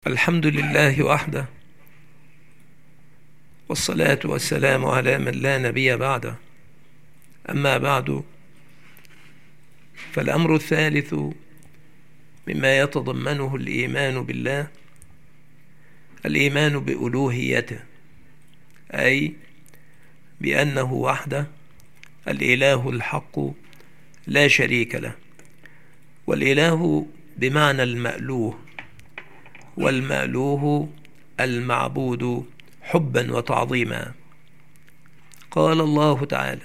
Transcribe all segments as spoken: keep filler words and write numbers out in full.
الحمد لله وحده، والصلاة والسلام على من لا نبي بعده. أما بعد، فالأمر الثالث مما يتضمنه الإيمان بالله الإيمان بألوهيته، أي بأنه وحده الإله الحق لا شريك له. والإله بمعنى المألوه، والمألوه المعبود حبا وتعظيما. قال الله تعالى: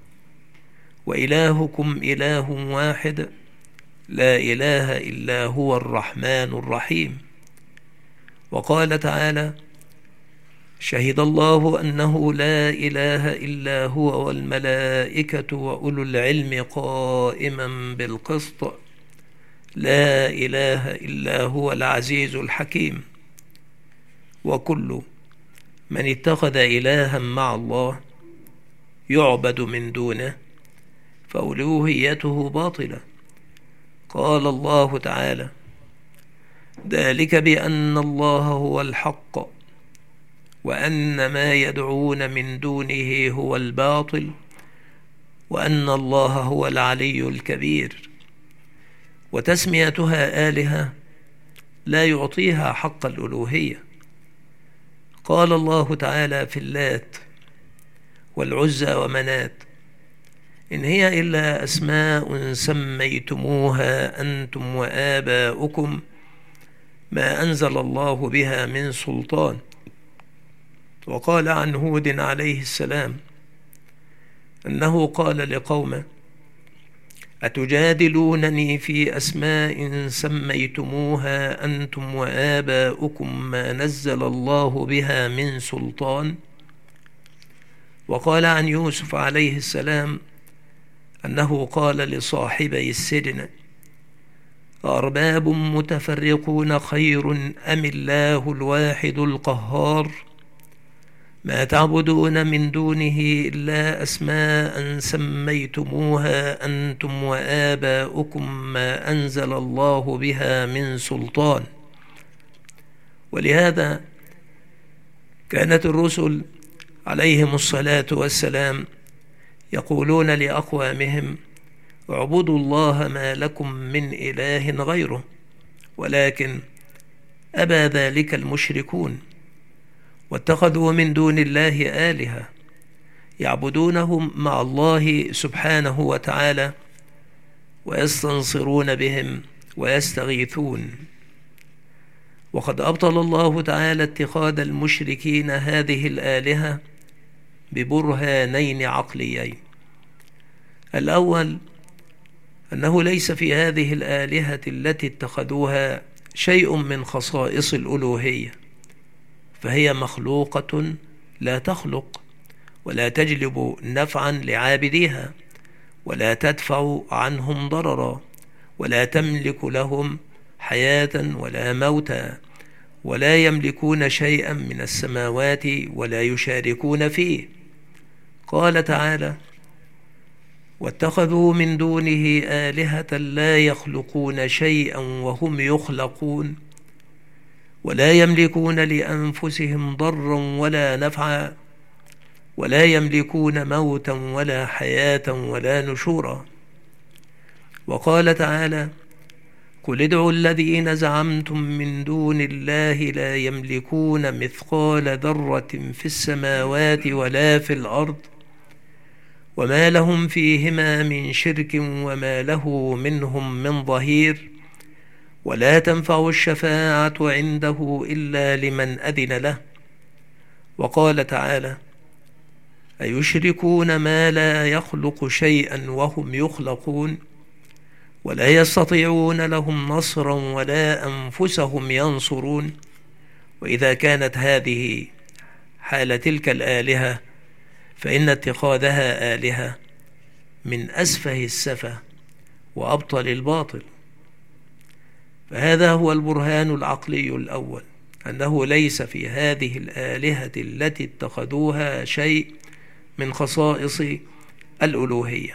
وإلهكم إله واحد لا إله إلا هو الرحمن الرحيم. وقال تعالى: شهد الله أنه لا إله إلا هو والملائكة وأولو العلم قائما بالقسط لا إله إلا هو العزيز الحكيم. وكل من اتخذ إلها مع الله يعبد من دونه فألوهيته باطلة. قال الله تعالى: ذلك بأن الله هو الحق وأن ما يدعون من دونه هو الباطل وأن الله هو العلي الكبير. وتسميتها آلهة لا يعطيها حق الألوهية. قال الله تعالى في اللات والعزى ومنات: إن هي إلا أسماء سميتموها أنتم وآباؤكم ما أنزل الله بها من سلطان. وقال عن هود عليه السلام أنه قال لقومه: أتجادلونني في أسماء سميتموها أنتم وآباؤكم ما نزل الله بها من سلطان. وقال عن يوسف عليه السلام أنه قال لصاحبي السجن: أرباب متفرقون خير أم الله الواحد القهار ما تعبدون من دونه إلا أسماء سميتموها أنتم وآباؤكم ما أنزل الله بها من سلطان. ولهذا كانت الرسل عليهم الصلاة والسلام يقولون لأقوامهم: اعبدوا الله ما لكم من إله غيره. ولكن أبى ذلك المشركون، واتخذوا من دون الله آلهة يعبدونهم مع الله سبحانه وتعالى ويستنصرون بهم ويستغيثون. وقد أبطل الله تعالى اتخاذ المشركين هذه الآلهة ببرهانين عقليين. الأول أنه ليس في هذه الآلهة التي اتخذوها شيء من خصائص الألوهية، فهي مخلوقة لا تخلق ولا تجلب نفعا لعابديها ولا تدفع عنهم ضررا ولا تملك لهم حياة ولا موتا ولا يملكون شيئا من السماوات ولا يشاركون فيه. قال تعالى: واتخذوا من دونه آلهة لا يخلقون شيئا وهم يخلقون ولا يملكون لأنفسهم ضرا ولا نفعا ولا يملكون موتا ولا حياة ولا نشورا. وقال تعالى: قل ادعوا الذين زعمتم من دون الله لا يملكون مثقال ذرة في السماوات ولا في الأرض وما لهم فيهما من شرك وما له منهم من ظهير ولا تنفع الشفاعة عنده إلا لمن أذن له. وقال تعالى: أيشركون ما لا يخلق شيئا وهم يخلقون ولا يستطيعون لهم نصرا ولا أنفسهم ينصرون. وإذا كانت هذه حال تلك الآلهة فإن اتخاذها آلهة من أسفه السفه وأبطل الباطل. فهذا هو البرهان العقلي الأول، أنه ليس في هذه الآلهة التي اتخذوها شيء من خصائص الألوهية.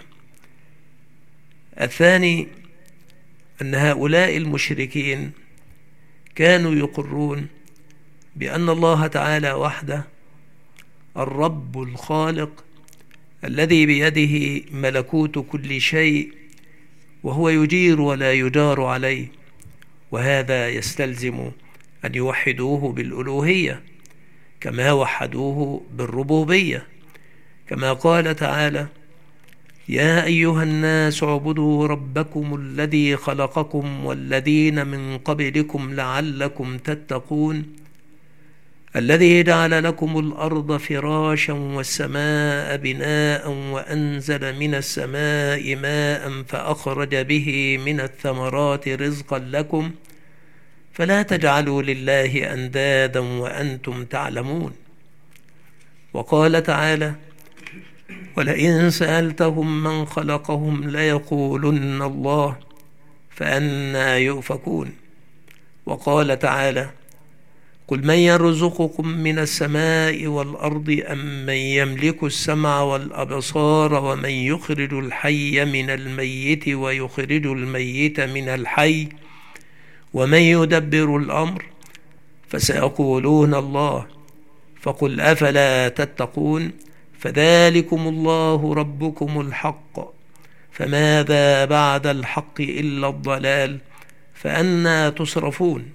الثاني أن هؤلاء المشركين كانوا يقرون بأن الله تعالى وحده الرب الخالق الذي بيده ملكوت كل شيء، وهو يجير ولا يجار عليه، وهذا يستلزم أن يوحدوه بالألوهية كما وحدوه بالربوبية، كما قال تعالى: يا أيها الناس اعبدوا ربكم الذي خلقكم والذين من قبلكم لعلكم تتقون الذي جعل لكم الأرض فراشا والسماء بناء وأنزل من السماء ماء فأخرج به من الثمرات رزقا لكم فلا تجعلوا لله أندادا وأنتم تعلمون. وقال تعالى: ولئن سألتهم من خلقهم ليقولن الله فأنى يؤفكون. وقال تعالى: قل من يرزقكم من السماء والأرض أم من يملك السمع والأبصار ومن يخرج الحي من الميت ويخرج الميت من الحي ومن يدبر الأمر فسيقولون الله فقل أفلا تتقون فذلكم الله ربكم الحق فماذا بعد الحق إلا الضلال فأنى تصرفون.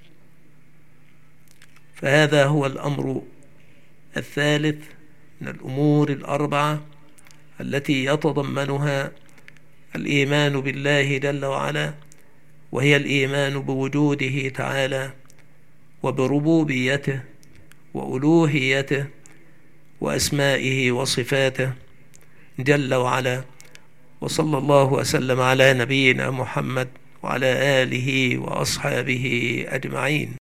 فهذا هو الأمر الثالث من الأمور الأربعة التي يتضمنها الإيمان بالله جل وعلا، وهي الإيمان بوجوده تعالى وبربوبيته وألوهيته وأسمائه وصفاته جل وعلا. وصلى الله وسلم على نبينا محمد وعلى آله وأصحابه أجمعين.